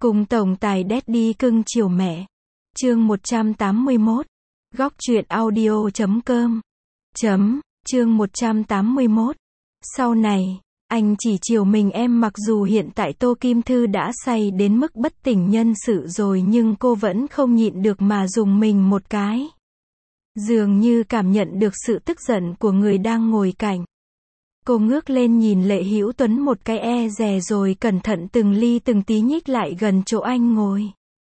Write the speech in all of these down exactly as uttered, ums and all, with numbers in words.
Cùng tổng tài Daddy cưng chiều mẹ. Chương một trăm tám mươi mốt. Góc truyện audio chấm com. Chấm, chương một trăm tám mươi mốt. Sau này, anh chỉ chiều mình em mặc dù hiện tại Tô Kim Thư đã say đến mức bất tỉnh nhân sự rồi nhưng cô vẫn không nhịn được mà dùng mình một cái. Dường như cảm nhận được sự tức giận của người đang ngồi cạnh. Cô ngước lên nhìn Lệ Hữu Tuấn một cái e dè rồi cẩn thận từng ly từng tí nhích lại gần chỗ anh ngồi.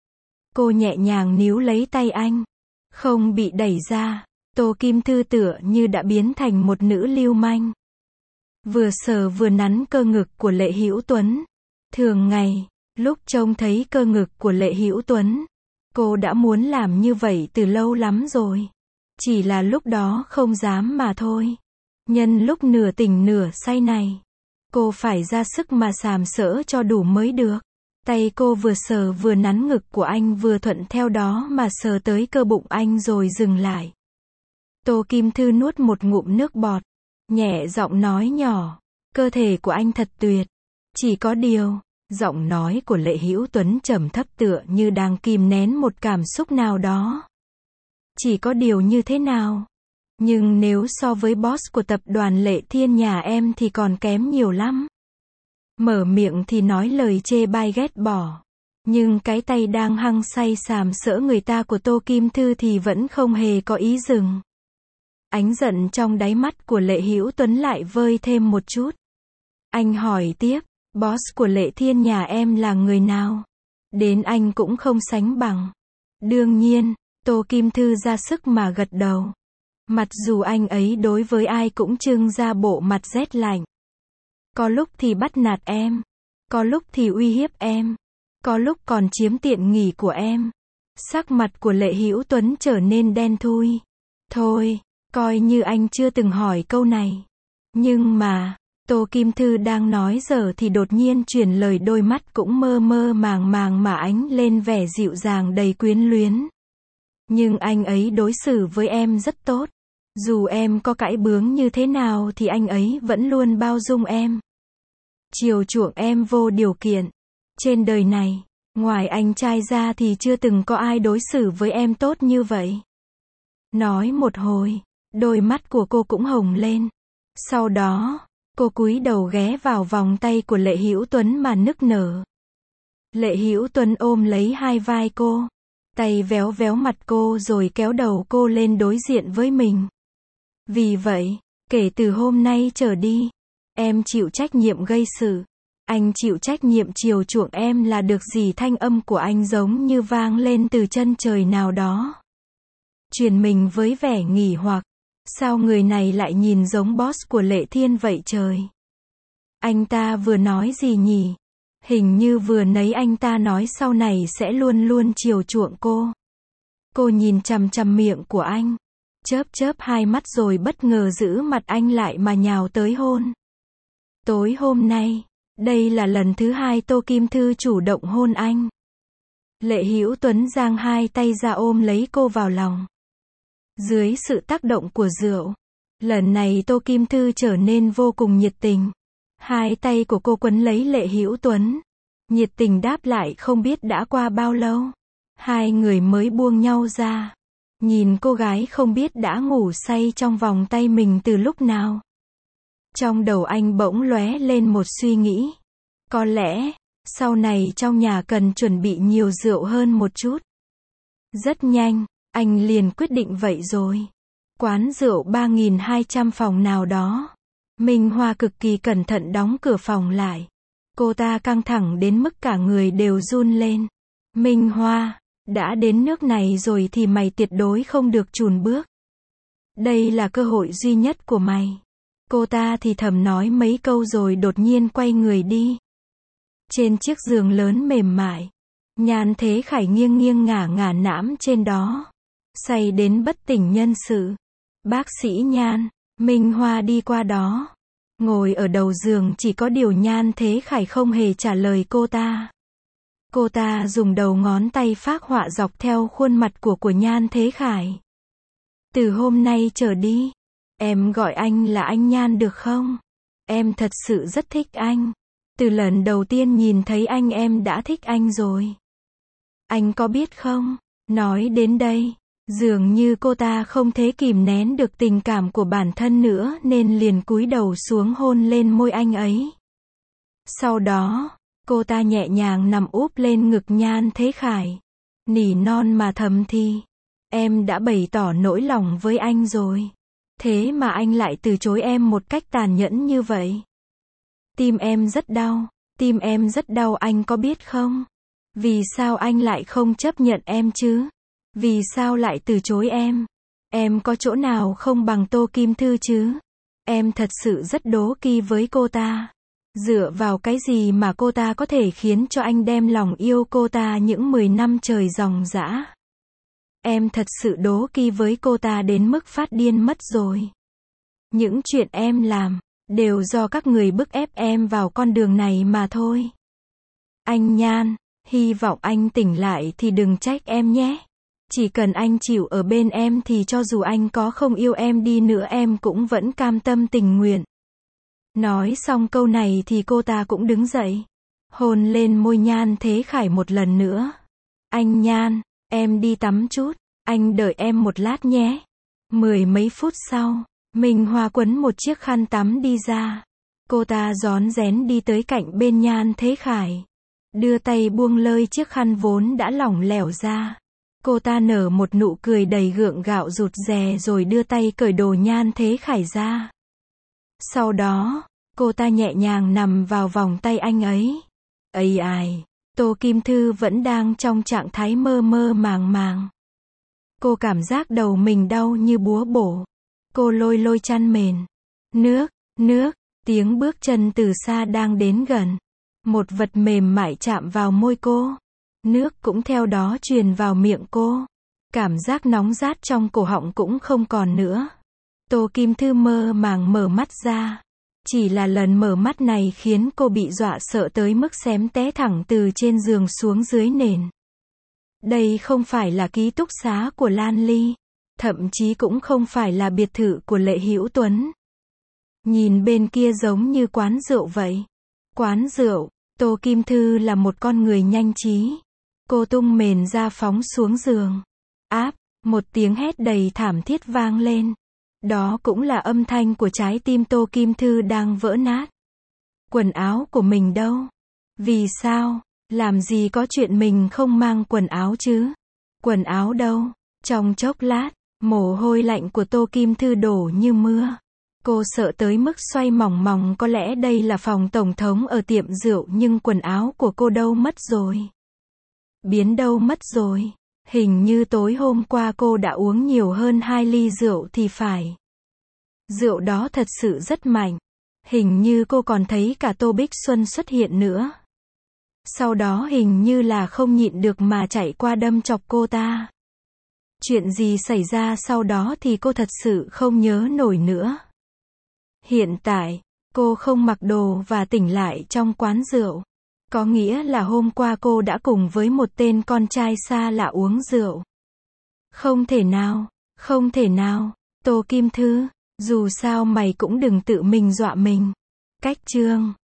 Cô nhẹ nhàng níu lấy tay anh. Không bị đẩy ra, Tô Kim Thư tựa như đã biến thành một nữ lưu manh. Vừa sờ vừa nắn cơ ngực của Lệ Hữu Tuấn. Thường ngày, lúc trông thấy cơ ngực của Lệ Hữu Tuấn, cô đã muốn làm như vậy từ lâu lắm rồi. Chỉ là lúc đó không dám mà thôi. Nhân lúc nửa tỉnh nửa say này, cô phải ra sức mà sàm sỡ cho đủ mới được. Tay cô vừa sờ vừa nắn ngực của anh vừa thuận theo đó mà sờ tới cơ bụng anh rồi dừng lại. Tô Kim Thư nuốt một ngụm nước bọt, nhẹ giọng nói nhỏ, cơ thể của anh thật tuyệt. Chỉ có điều, giọng nói của Lệ Hữu Tuấn trầm thấp tựa như đang kìm nén một cảm xúc nào đó. Chỉ có điều như thế nào? Nhưng nếu so với boss của tập đoàn Lệ Thiên nhà em thì còn kém nhiều lắm. Mở miệng thì nói lời chê bai ghét bỏ. Nhưng cái tay đang hăng say sàm sỡ người ta của Tô Kim Thư thì vẫn không hề có ý dừng. Ánh giận trong đáy mắt của Lệ Hữu Tuấn lại vơi thêm một chút. Anh hỏi tiếp, boss của Lệ Thiên nhà em là người nào? Đến anh cũng không sánh bằng. Đương nhiên, Tô Kim Thư ra sức mà gật đầu. Mặc dù anh ấy đối với ai cũng trưng ra bộ mặt rét lạnh. Có lúc thì bắt nạt em, có lúc thì uy hiếp em, có lúc còn chiếm tiện nghỉ của em. Sắc mặt của Lệ Hữu Tuấn trở nên đen thui. Thôi, coi như anh chưa từng hỏi câu này. Nhưng mà, Tô Kim Thư đang nói giờ thì đột nhiên chuyển lời, đôi mắt cũng mơ mơ màng màng mà ánh lên vẻ dịu dàng đầy quyến luyến. Nhưng anh ấy đối xử với em rất tốt. Dù em có cãi bướng như thế nào thì anh ấy vẫn luôn bao dung em. Chiều chuộng em vô điều kiện. Trên đời này, ngoài anh trai ra thì chưa từng có ai đối xử với em tốt như vậy. Nói một hồi, đôi mắt của cô cũng hồng lên. Sau đó, cô cúi đầu ghé vào vòng tay của Lệ Hữu Tuấn mà nức nở. Lệ Hữu Tuấn ôm lấy hai vai cô, tay véo véo mặt cô rồi kéo đầu cô lên đối diện với mình. Vì vậy, kể từ hôm nay trở đi, em chịu trách nhiệm gây sự. Anh chịu trách nhiệm chiều chuộng em là được gì? Thanh âm của anh giống như vang lên từ chân trời nào đó. Truyền mình với vẻ nghỉ hoặc. Sao người này lại nhìn giống boss của Lệ Thiên vậy trời? Anh ta vừa nói gì nhỉ? Hình như vừa nấy anh ta nói sau này sẽ luôn luôn chiều chuộng cô. Cô nhìn chằm chằm miệng của anh, chớp chớp hai mắt rồi bất ngờ giữ mặt anh lại mà nhào tới hôn. Tối hôm nay, đây là lần thứ hai Tô Kim Thư chủ động hôn anh. Lệ Hữu Tuấn giang hai tay ra ôm lấy cô vào lòng. Dưới sự tác động của rượu, lần này Tô Kim Thư trở nên vô cùng nhiệt tình. Hai tay của cô quấn lấy Lệ Hữu Tuấn, nhiệt tình đáp lại. Không biết đã qua bao lâu, hai người mới buông nhau ra. Nhìn cô gái không biết đã ngủ say trong vòng tay mình từ lúc nào. Trong đầu anh bỗng lóe lên một suy nghĩ. Có lẽ, sau này trong nhà cần chuẩn bị nhiều rượu hơn một chút. Rất nhanh, anh liền quyết định vậy rồi. Quán rượu ba nghìn hai trăm phòng nào đó. Minh Hoa cực kỳ cẩn thận đóng cửa phòng lại. Cô ta căng thẳng đến mức cả người đều run lên. Minh Hoa, đã đến nước này rồi thì mày tuyệt đối không được chùn bước. Đây là cơ hội duy nhất của mày. Cô ta thì thầm nói mấy câu rồi đột nhiên quay người đi. Trên chiếc giường lớn mềm mại, Nhan Thế Khải nghiêng nghiêng ngả ngả nãm trên đó, say đến bất tỉnh nhân sự. Bác sĩ Nhan, Minh Hoa đi qua đó, ngồi ở đầu giường, chỉ có điều Nhan Thế Khải không hề trả lời cô ta. Cô ta dùng đầu ngón tay phác họa dọc theo khuôn mặt của của Nhan Thế Khải. Từ hôm nay trở đi, em gọi anh là anh Nhan được không? Em thật sự rất thích anh. Từ lần đầu tiên nhìn thấy anh em đã thích anh rồi. Anh có biết không? Nói đến đây, dường như cô ta không thể kìm nén được tình cảm của bản thân nữa nên liền cúi đầu xuống hôn lên môi anh ấy. Sau đó, cô ta nhẹ nhàng nằm úp lên ngực Nhan Thế Khải. Nỉ non mà thầm thì, em đã bày tỏ nỗi lòng với anh rồi. Thế mà anh lại từ chối em một cách tàn nhẫn như vậy. Tim em rất đau, tim em rất đau anh có biết không? Vì sao anh lại không chấp nhận em chứ? Vì sao lại từ chối em? Em có chỗ nào không bằng Tô Kim Thư chứ? Em thật sự rất đố kỵ với cô ta. Dựa vào cái gì mà cô ta có thể khiến cho anh đem lòng yêu cô ta những mười năm trời ròng rã? Em thật sự đố kỵ với cô ta đến mức phát điên mất rồi. Những chuyện em làm, đều do các người bức ép em vào con đường này mà thôi. Anh Nhan, hy vọng anh tỉnh lại thì đừng trách em nhé. Chỉ cần anh chịu ở bên em thì cho dù anh có không yêu em đi nữa em cũng vẫn cam tâm tình nguyện. Nói xong câu này thì cô ta cũng đứng dậy, hôn lên môi Nhan Thế Khải một lần nữa. Anh Nhan, em đi tắm chút, anh đợi em một lát nhé. Mười mấy phút sau, Minh Hoa quấn một chiếc khăn tắm đi ra. Cô ta rón rén đi tới cạnh bên Nhan Thế Khải, đưa tay buông lơi chiếc khăn vốn đã lỏng lẻo ra. Cô ta nở một nụ cười đầy gượng gạo rụt rè rồi đưa tay cởi đồ Nhan Thế Khải ra. Sau đó, cô ta nhẹ nhàng nằm vào vòng tay anh ấy. Ây ai, Tô Kim Thư vẫn đang trong trạng thái mơ mơ màng màng. Cô cảm giác đầu mình đau như búa bổ. Cô lôi lôi chăn mền. Nước, nước, tiếng bước chân từ xa đang đến gần. Một vật mềm mại chạm vào môi cô. Nước cũng theo đó truyền vào miệng cô. Cảm giác nóng rát trong cổ họng cũng không còn nữa. Tô Kim Thư mơ màng mở mắt ra. Chỉ là lần mở mắt này khiến cô bị dọa sợ tới mức xém té thẳng từ trên giường xuống dưới nền. Đây không phải là ký túc xá của Lan Ly. Thậm chí cũng không phải là biệt thự của Lệ Hữu Tuấn. Nhìn bên kia giống như quán rượu vậy. Quán rượu, Tô Kim Thư là một con người nhanh trí. Cô tung mền ra phóng xuống giường. Áp, một tiếng hét đầy thảm thiết vang lên. Đó cũng là âm thanh của trái tim Tô Kim Thư đang vỡ nát. Quần áo của mình đâu? Vì sao? Làm gì có chuyện mình không mang quần áo chứ? Quần áo đâu? Trong chốc lát, mồ hôi lạnh của Tô Kim Thư đổ như mưa. Cô sợ tới mức xoay mòng mòng, có lẽ đây là phòng tổng thống ở tiệm rượu nhưng quần áo của cô đâu mất rồi? Biến đâu mất rồi? Hình như tối hôm qua cô đã uống nhiều hơn hai ly rượu thì phải. Rượu đó thật sự rất mạnh. Hình như cô còn thấy cả Tô Bích Xuân xuất hiện nữa. Sau đó hình như là không nhịn được mà chạy qua đâm chọc cô ta. Chuyện gì xảy ra sau đó thì cô thật sự không nhớ nổi nữa. Hiện tại, cô không mặc đồ và tỉnh lại trong quán rượu. Có nghĩa là hôm qua cô đã cùng với một tên con trai xa lạ uống rượu. Không thể nào, không thể nào, Tô Kim Thư, dù sao mày cũng đừng tự mình dọa mình. Cách chương